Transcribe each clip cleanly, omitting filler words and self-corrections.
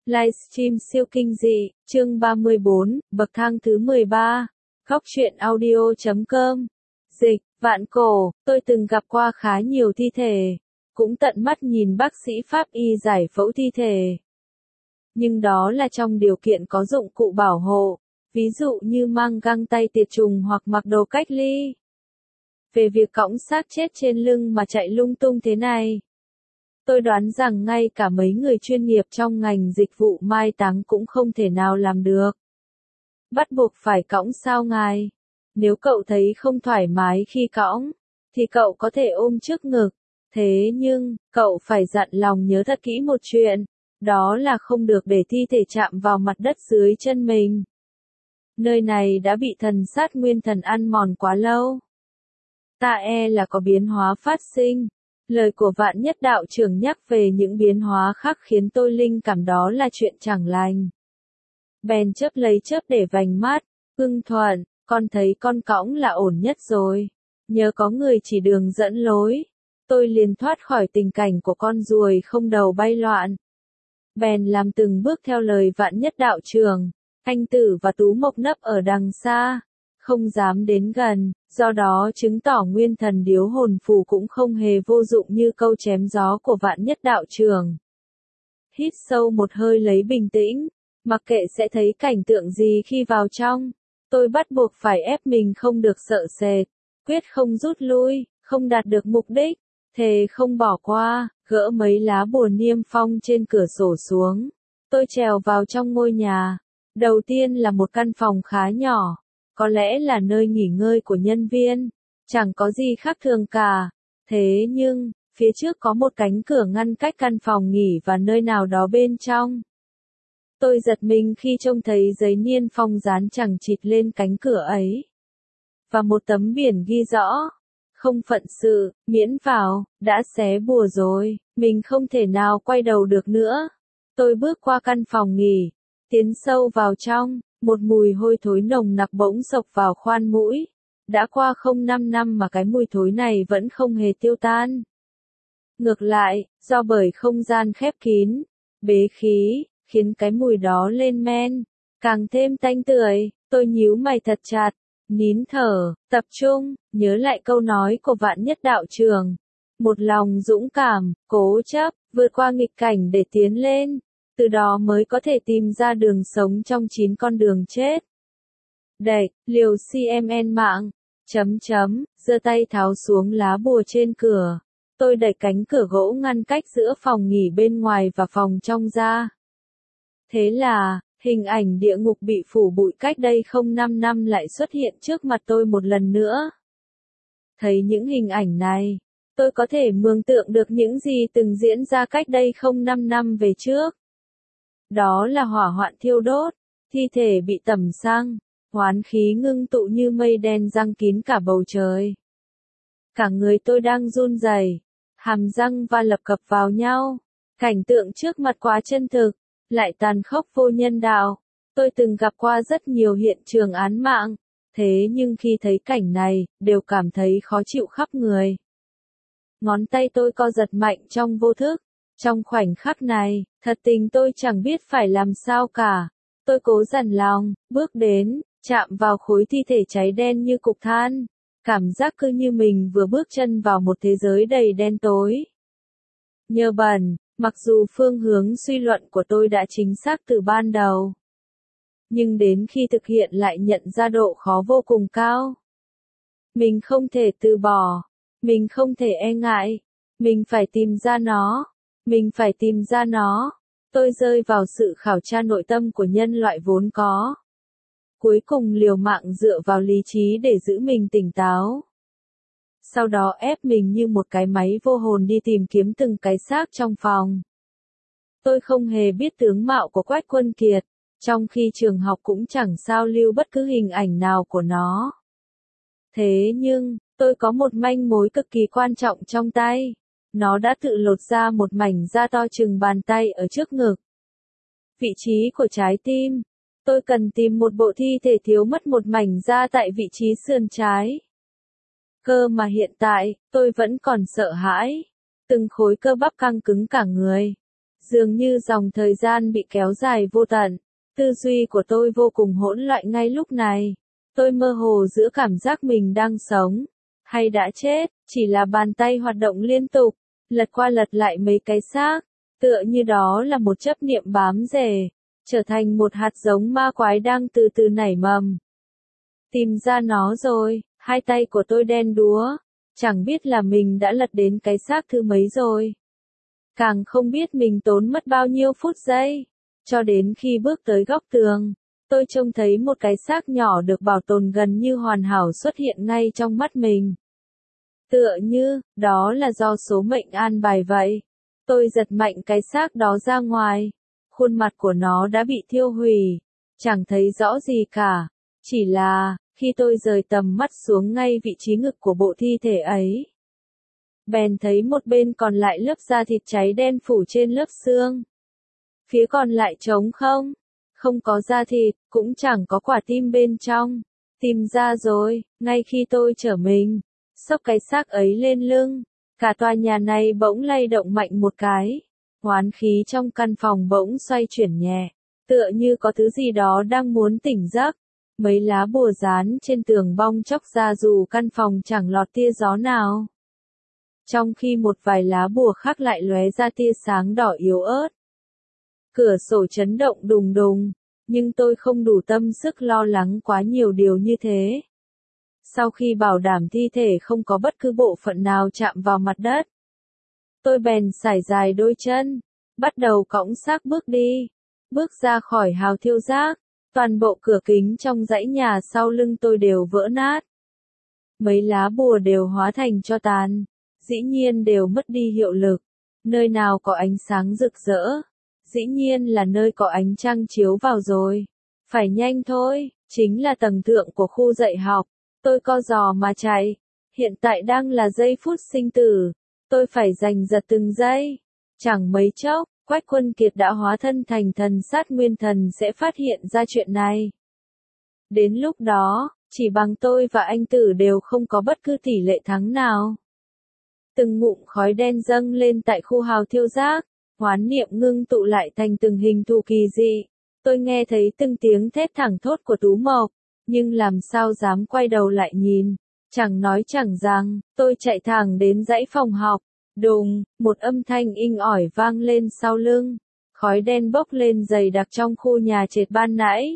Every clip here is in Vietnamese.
Livestream siêu kinh dị, chương 34, bậc thang thứ 13. Góc truyện audio.com. Dịch, vạn cổ, tôi từng gặp qua khá nhiều thi thể, cũng tận mắt nhìn bác sĩ pháp y giải phẫu thi thể. Nhưng đó là trong điều kiện có dụng cụ bảo hộ, ví dụ như mang găng tay tiệt trùng hoặc mặc đồ cách ly. Về việc cõng xác chết trên lưng mà chạy lung tung thế này, tôi đoán rằng ngay cả mấy người chuyên nghiệp trong ngành dịch vụ mai táng cũng không thể nào làm được. Bắt buộc phải cõng sao ngài? Nếu cậu thấy không thoải mái khi cõng, thì cậu có thể ôm trước ngực. Thế nhưng, cậu phải dặn lòng nhớ thật kỹ một chuyện, đó là không được để thi thể chạm vào mặt đất dưới chân mình. Nơi này đã bị thần sát nguyên thần ăn mòn quá lâu. Ta e là có biến hóa phát sinh. Lời của Vạn Nhất đạo trưởng nhắc về những biến hóa khác khiến tôi linh cảm đó là chuyện chẳng lành. Bèn chớp lấy chớp để vành mắt, Hưng Thuận, con thấy con cõng là ổn nhất rồi. Nhớ có người chỉ đường dẫn lối. Tôi liền thoát khỏi tình cảnh của con ruồi không đầu bay loạn. Bèn làm từng bước theo lời Vạn Nhất đạo trưởng. Anh Tử và Tú Mộc nấp ở đằng xa, không dám đến gần, do đó chứng tỏ nguyên thần điếu hồn phù cũng không hề vô dụng như câu chém gió của Vạn Nhất đạo trưởng. Hít sâu một hơi lấy bình tĩnh, mặc kệ sẽ thấy cảnh tượng gì khi vào trong, tôi bắt buộc phải ép mình không được sợ sệt, quyết không rút lui, không đạt được mục đích, thề không bỏ qua, gỡ mấy lá bùa niêm phong trên cửa sổ xuống. Tôi trèo vào trong ngôi nhà. Đầu tiên là một căn phòng khá nhỏ, có lẽ là nơi nghỉ ngơi của nhân viên, chẳng có gì khác thường cả. Thế nhưng, phía trước có một cánh cửa ngăn cách căn phòng nghỉ và nơi nào đó bên trong. Tôi giật mình khi trông thấy giấy niêm phong dán chằng chịt lên cánh cửa ấy. Và một tấm biển ghi rõ, không phận sự, miễn vào, đã xé bùa rồi, mình không thể nào quay đầu được nữa. Tôi bước qua căn phòng nghỉ, tiến sâu vào trong, một mùi hôi thối nồng nặc bỗng xộc vào khoan mũi. Đã qua 05 năm mà cái mùi thối này vẫn không hề tiêu tan. Ngược lại, do bởi không gian khép kín, bế khí, khiến cái mùi đó lên men, càng thêm tanh tưởi. Tôi nhíu mày thật chặt, nín thở, tập trung, nhớ lại câu nói của Vạn Nhất đạo trưởng. Một lòng dũng cảm, cố chấp, vượt qua nghịch cảnh để tiến lên. Từ đó mới có thể tìm ra đường sống trong 9 con đường chết. Đẩy, liều CMN mạng, giơ tay tháo xuống lá bùa trên cửa. Tôi đẩy cánh cửa gỗ ngăn cách giữa phòng nghỉ bên ngoài và phòng trong ra. Thế là, hình ảnh địa ngục bị phủ bụi cách đây 05 năm lại xuất hiện trước mặt tôi một lần nữa. Thấy những hình ảnh này, tôi có thể mường tượng được những gì từng diễn ra cách đây 05 năm về trước. Đó là hỏa hoạn thiêu đốt, thi thể bị tẩm xăng, oán khí ngưng tụ như mây đen giăng kín cả bầu trời. Cả người tôi đang run rẩy, hàm răng va lập cập vào nhau. Cảnh tượng trước mặt quá chân thực, lại tàn khốc vô nhân đạo. Tôi từng gặp qua rất nhiều hiện trường án mạng, thế nhưng khi thấy cảnh này, đều cảm thấy khó chịu khắp người. Ngón tay tôi co giật mạnh trong vô thức. Trong khoảnh khắc này, thật tình tôi chẳng biết phải làm sao cả. Tôi cố dằn lòng, bước đến, chạm vào khối thi thể cháy đen như cục than. Cảm giác cứ như mình vừa bước chân vào một thế giới đầy đen tối. Nhờ bẩn, mặc dù phương hướng suy luận của tôi đã chính xác từ ban đầu. Nhưng đến khi thực hiện lại nhận ra độ khó vô cùng cao. Mình không thể từ bỏ. Mình không thể e ngại. Mình phải tìm ra nó. Mình phải tìm ra nó. Tôi rơi vào sự khảo tra nội tâm của nhân loại vốn có. Cuối cùng liều mạng dựa vào lý trí để giữ mình tỉnh táo. Sau đó ép mình như một cái máy vô hồn đi tìm kiếm từng cái xác trong phòng. Tôi không hề biết tướng mạo của Quách Quân Kiệt, trong khi trường học cũng chẳng sao lưu bất cứ hình ảnh nào của nó. Thế nhưng, tôi có một manh mối cực kỳ quan trọng trong tay. Nó đã tự lột ra một mảnh da to chừng bàn tay ở trước ngực. Vị trí của trái tim. Tôi cần tìm một bộ thi thể thiếu mất một mảnh da tại vị trí sườn trái. Cơ mà hiện tại, tôi vẫn còn sợ hãi. Từng khối cơ bắp căng cứng cả người. Dường như dòng thời gian bị kéo dài vô tận. Tư duy của tôi vô cùng hỗn loạn ngay lúc này. Tôi mơ hồ giữa cảm giác mình đang sống, hay đã chết, chỉ là bàn tay hoạt động liên tục, lật qua lật lại mấy cái xác, tựa như đó là một chấp niệm bám rễ, trở thành một hạt giống ma quái đang từ từ nảy mầm. Tìm ra nó rồi, hai tay của tôi đen đúa, chẳng biết là mình đã lật đến cái xác thứ mấy rồi. Càng không biết mình tốn mất bao nhiêu phút giây, cho đến khi bước tới góc tường, tôi trông thấy một cái xác nhỏ được bảo tồn gần như hoàn hảo xuất hiện ngay trong mắt mình. Tựa như, đó là do số mệnh an bài vậy. Tôi giật mạnh cái xác đó ra ngoài. Khuôn mặt của nó đã bị thiêu hủy. Chẳng thấy rõ gì cả. Chỉ là, khi tôi rời tầm mắt xuống ngay vị trí ngực của bộ thi thể ấy, bèn thấy một bên còn lại lớp da thịt cháy đen phủ trên lớp xương. Phía còn lại trống không. Không có da thịt, cũng chẳng có quả tim bên trong. Tìm ra rồi, ngay khi tôi trở mình, xốc cái xác ấy lên lưng, cả tòa nhà này bỗng lay động mạnh một cái. Hoán khí trong căn phòng bỗng xoay chuyển nhẹ, tựa như có thứ gì đó đang muốn tỉnh giấc. Mấy lá bùa dán trên tường bong chóc ra dù căn phòng chẳng lọt tia gió nào. Trong khi một vài lá bùa khác lại lóe ra tia sáng đỏ yếu ớt. Cửa sổ chấn động đùng đùng, nhưng tôi không đủ tâm sức lo lắng quá nhiều điều như thế. Sau khi bảo đảm thi thể không có bất cứ bộ phận nào chạm vào mặt đất, tôi bèn sải dài đôi chân, bắt đầu cõng xác bước đi. Bước ra khỏi hào thiêu rác, toàn bộ cửa kính trong dãy nhà sau lưng tôi đều vỡ nát. Mấy lá bùa đều hóa thành tro tàn, dĩ nhiên đều mất đi hiệu lực. Nơi nào có ánh sáng rực rỡ, dĩ nhiên là nơi có ánh trăng chiếu vào rồi. Phải nhanh thôi, chính là tầng thượng của khu dạy học. Tôi co giò mà chạy. Hiện tại đang là giây phút sinh tử. Tôi phải giành giật từng giây. Chẳng mấy chốc, Quách Quân Kiệt đã hóa thân thành thần sát nguyên thần sẽ phát hiện ra chuyện này. Đến lúc đó, chỉ bằng tôi và anh Tử đều không có bất cứ tỷ lệ thắng nào. Từng ngụm khói đen dâng lên tại khu hào thiêu rác, hoán niệm ngưng tụ lại thành từng hình thù kỳ dị. Tôi nghe thấy từng tiếng thét thẳng thốt của Tú Mộc, nhưng làm sao dám quay đầu lại nhìn. Chẳng nói chẳng rằng, tôi chạy thẳng đến dãy phòng học. Đùng, một âm thanh inh ỏi vang lên sau lưng. Khói đen bốc lên dày đặc trong khu nhà trệt ban nãy.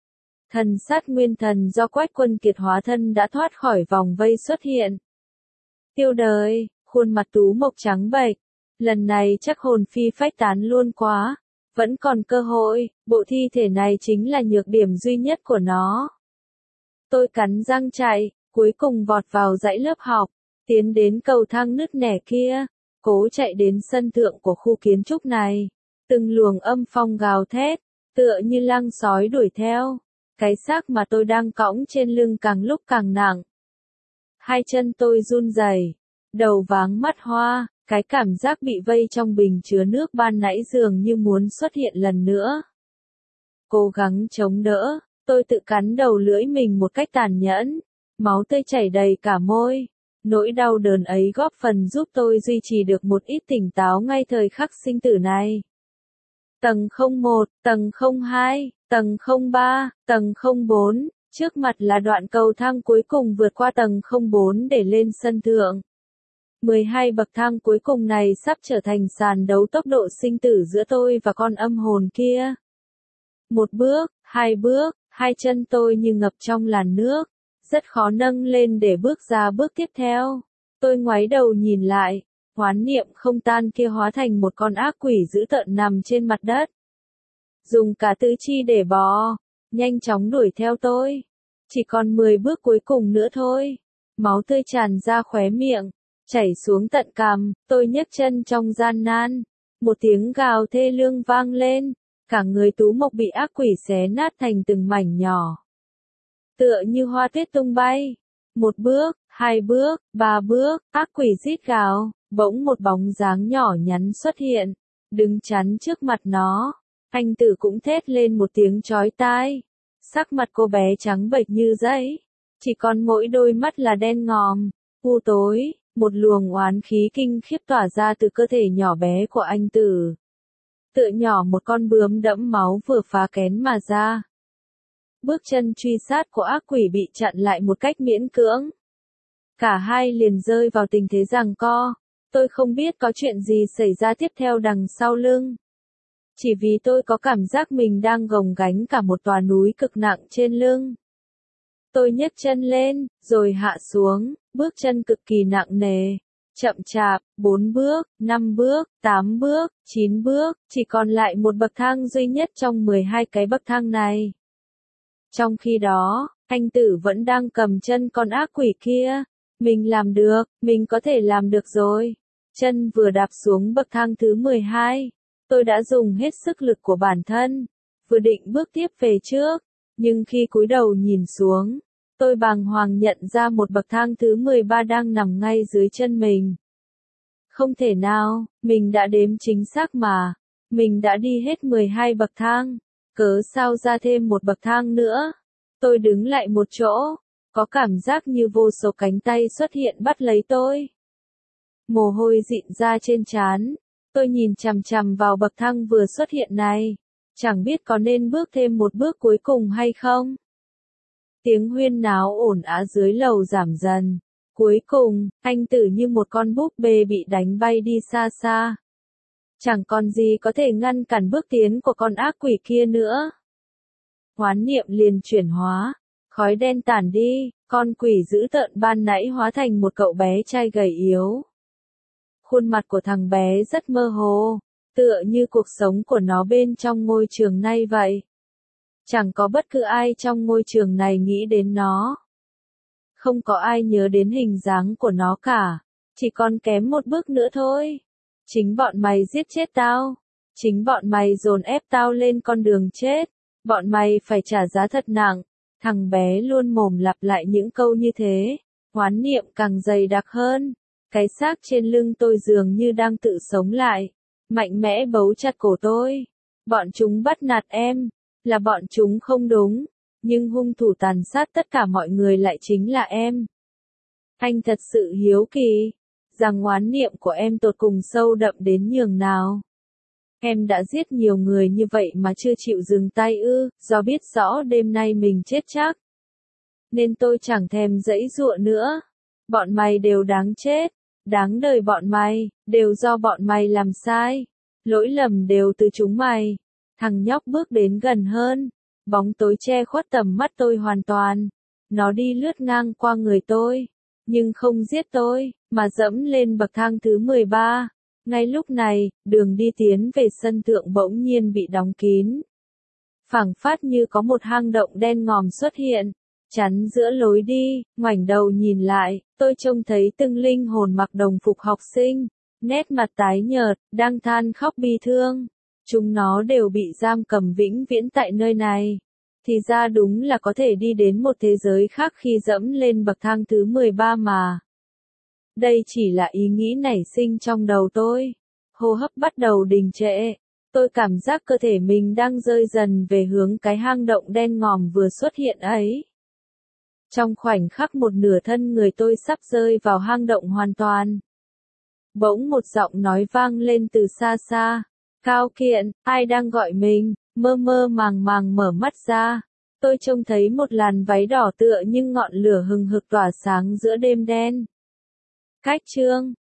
Thần sát nguyên thần do Quách Quân Kiệt hóa thân đã thoát khỏi vòng vây xuất hiện. Tiêu đời, khuôn mặt Tú Mộc trắng bệch. Lần này chắc hồn phi phách tán luôn quá. Vẫn còn cơ hội, bộ thi thể này chính là nhược điểm duy nhất của nó. Tôi cắn răng chạy, cuối cùng vọt vào dãy lớp học, tiến đến cầu thang nứt nẻ kia, cố chạy đến sân thượng của khu kiến trúc này. Từng luồng âm phong gào thét, tựa như lăng sói đuổi theo. Cái xác mà tôi đang cõng trên lưng càng lúc càng nặng. Hai chân tôi run rẩy, đầu váng mắt hoa, cái cảm giác bị vây trong bình chứa nước ban nãy dường như muốn xuất hiện lần nữa. Cố gắng chống đỡ, tôi tự cắn đầu lưỡi mình một cách tàn nhẫn, máu tươi chảy đầy cả môi. Nỗi đau đớn ấy góp phần giúp tôi duy trì được một ít tỉnh táo ngay thời khắc sinh tử này. Tầng 01, tầng 02, tầng 03, tầng 04, trước mặt là đoạn cầu thang cuối cùng vượt qua tầng 04 để lên sân thượng. 12 bậc thang cuối cùng này sắp trở thành sàn đấu tốc độ sinh tử giữa tôi và con âm hồn kia. Một bước, hai chân tôi như ngập trong làn nước, rất khó nâng lên để bước ra bước tiếp theo. Tôi ngoái đầu nhìn lại, hoán niệm không tan kia hóa thành một con ác quỷ dữ tợn nằm trên mặt đất. Dùng cả tứ chi để bò, nhanh chóng đuổi theo tôi. Chỉ còn 10 bước cuối cùng nữa thôi. Máu tươi tràn ra khóe miệng, chảy xuống tận cằm, tôi nhấc chân trong gian nan. Một tiếng gào thê lương vang lên, cả người Tú Mộc bị ác quỷ xé nát thành từng mảnh nhỏ. Tựa như hoa tuyết tung bay. Một bước, hai bước, ba bước, ác quỷ rít gào, bỗng một bóng dáng nhỏ nhắn xuất hiện, đứng chắn trước mặt nó. Anh Tử cũng thét lên một tiếng chói tai. Sắc mặt cô bé trắng bệch như giấy, chỉ còn mỗi đôi mắt là đen ngòm, u tối, một luồng oán khí kinh khiếp tỏa ra từ cơ thể nhỏ bé của anh Tử. tựa nhỏ một con bướm đẫm máu vừa phá kén mà ra. Bước chân truy sát của ác quỷ bị chặn lại một cách miễn cưỡng. Cả hai liền rơi vào tình thế giằng co. Tôi không biết có chuyện gì xảy ra tiếp theo đằng sau lưng. Chỉ vì tôi có cảm giác mình đang gồng gánh cả một tòa núi cực nặng trên lưng. Tôi nhấc chân lên, rồi hạ xuống, bước chân cực kỳ nặng nề. Chậm chạp, 4 bước, 5 bước, 8 bước, 9 bước, chỉ còn lại một bậc thang duy nhất trong 12 cái bậc thang này. Trong khi đó, anh Tử vẫn đang cầm chân con ác quỷ kia. Mình làm được, mình có thể làm được rồi. Chân vừa đạp xuống bậc thang thứ 12, tôi đã dùng hết sức lực của bản thân, vừa định bước tiếp về trước, nhưng khi cúi đầu nhìn xuống, tôi bàng hoàng nhận ra một bậc thang thứ 13 đang nằm ngay dưới chân mình. Không thể nào, mình đã đếm chính xác mà, mình đã đi hết 12 bậc thang, cớ sao ra thêm một bậc thang nữa. Tôi đứng lại một chỗ, có cảm giác như vô số cánh tay xuất hiện bắt lấy tôi. Mồ hôi dịn ra trên trán, tôi nhìn chằm chằm vào bậc thang vừa xuất hiện này, chẳng biết có nên bước thêm một bước cuối cùng hay không. Tiếng huyên náo ồn ào dưới lầu giảm dần. Cuối cùng, anh Tử như một con búp bê bị đánh bay đi xa xa. Chẳng còn gì có thể ngăn cản bước tiến của con ác quỷ kia nữa. Hoán niệm liền chuyển hóa, khói đen tản đi, con quỷ dữ tợn ban nãy hóa thành một cậu bé trai gầy yếu. Khuôn mặt của thằng bé rất mơ hồ, tựa như cuộc sống của nó bên trong ngôi trường này vậy. Chẳng có bất cứ ai trong ngôi trường này nghĩ đến nó. Không có ai nhớ đến hình dáng của nó cả, chỉ còn kém một bước nữa thôi. Chính bọn mày giết chết tao, chính bọn mày dồn ép tao lên con đường chết, bọn mày phải trả giá thật nặng. Thằng bé luôn mồm lặp lại những câu như thế, hoán niệm càng dày đặc hơn. Cái xác trên lưng tôi dường như đang tự sống lại, mạnh mẽ bấu chặt cổ tôi. Bọn chúng bắt nạt em, là bọn chúng không đúng, nhưng hung thủ tàn sát tất cả mọi người lại chính là em. Anh thật sự hiếu kỳ, rằng oán niệm của em tột cùng sâu đậm đến nhường nào. Em đã giết nhiều người như vậy mà chưa chịu dừng tay ư, do biết rõ đêm nay mình chết chắc. Nên tôi chẳng thèm giãy giụa nữa. Bọn mày đều đáng chết, đáng đời bọn mày, đều do bọn mày làm sai. Lỗi lầm đều từ chúng mày. Thằng nhóc bước đến gần hơn, bóng tối che khuất tầm mắt tôi hoàn toàn. Nó đi lướt ngang qua người tôi, nhưng không giết tôi, mà dẫm lên bậc thang thứ 13. Ngay lúc này, đường đi tiến về sân thượng bỗng nhiên bị đóng kín. Phảng phất như có một hang động đen ngòm xuất hiện, chắn giữa lối đi. Ngoảnh đầu nhìn lại, tôi trông thấy từng linh hồn mặc đồng phục học sinh, nét mặt tái nhợt, đang than khóc bi thương. Chúng nó đều bị giam cầm vĩnh viễn tại nơi này. Thì ra đúng là có thể đi đến một thế giới khác khi dẫm lên bậc thang thứ 13 mà. Đây chỉ là ý nghĩ nảy sinh trong đầu tôi. Hô hấp bắt đầu đình trệ. Tôi cảm giác cơ thể mình đang rơi dần về hướng cái hang động đen ngòm vừa xuất hiện ấy. Trong khoảnh khắc một nửa thân người tôi sắp rơi vào hang động hoàn toàn. Bỗng một giọng nói vang lên từ xa xa. Cao Kiện, ai đang gọi mình? Mơ mơ màng màng mở mắt ra. Tôi trông thấy một làn váy đỏ tựa nhưng ngọn lửa hừng hực tỏa sáng giữa đêm đen. Cách chương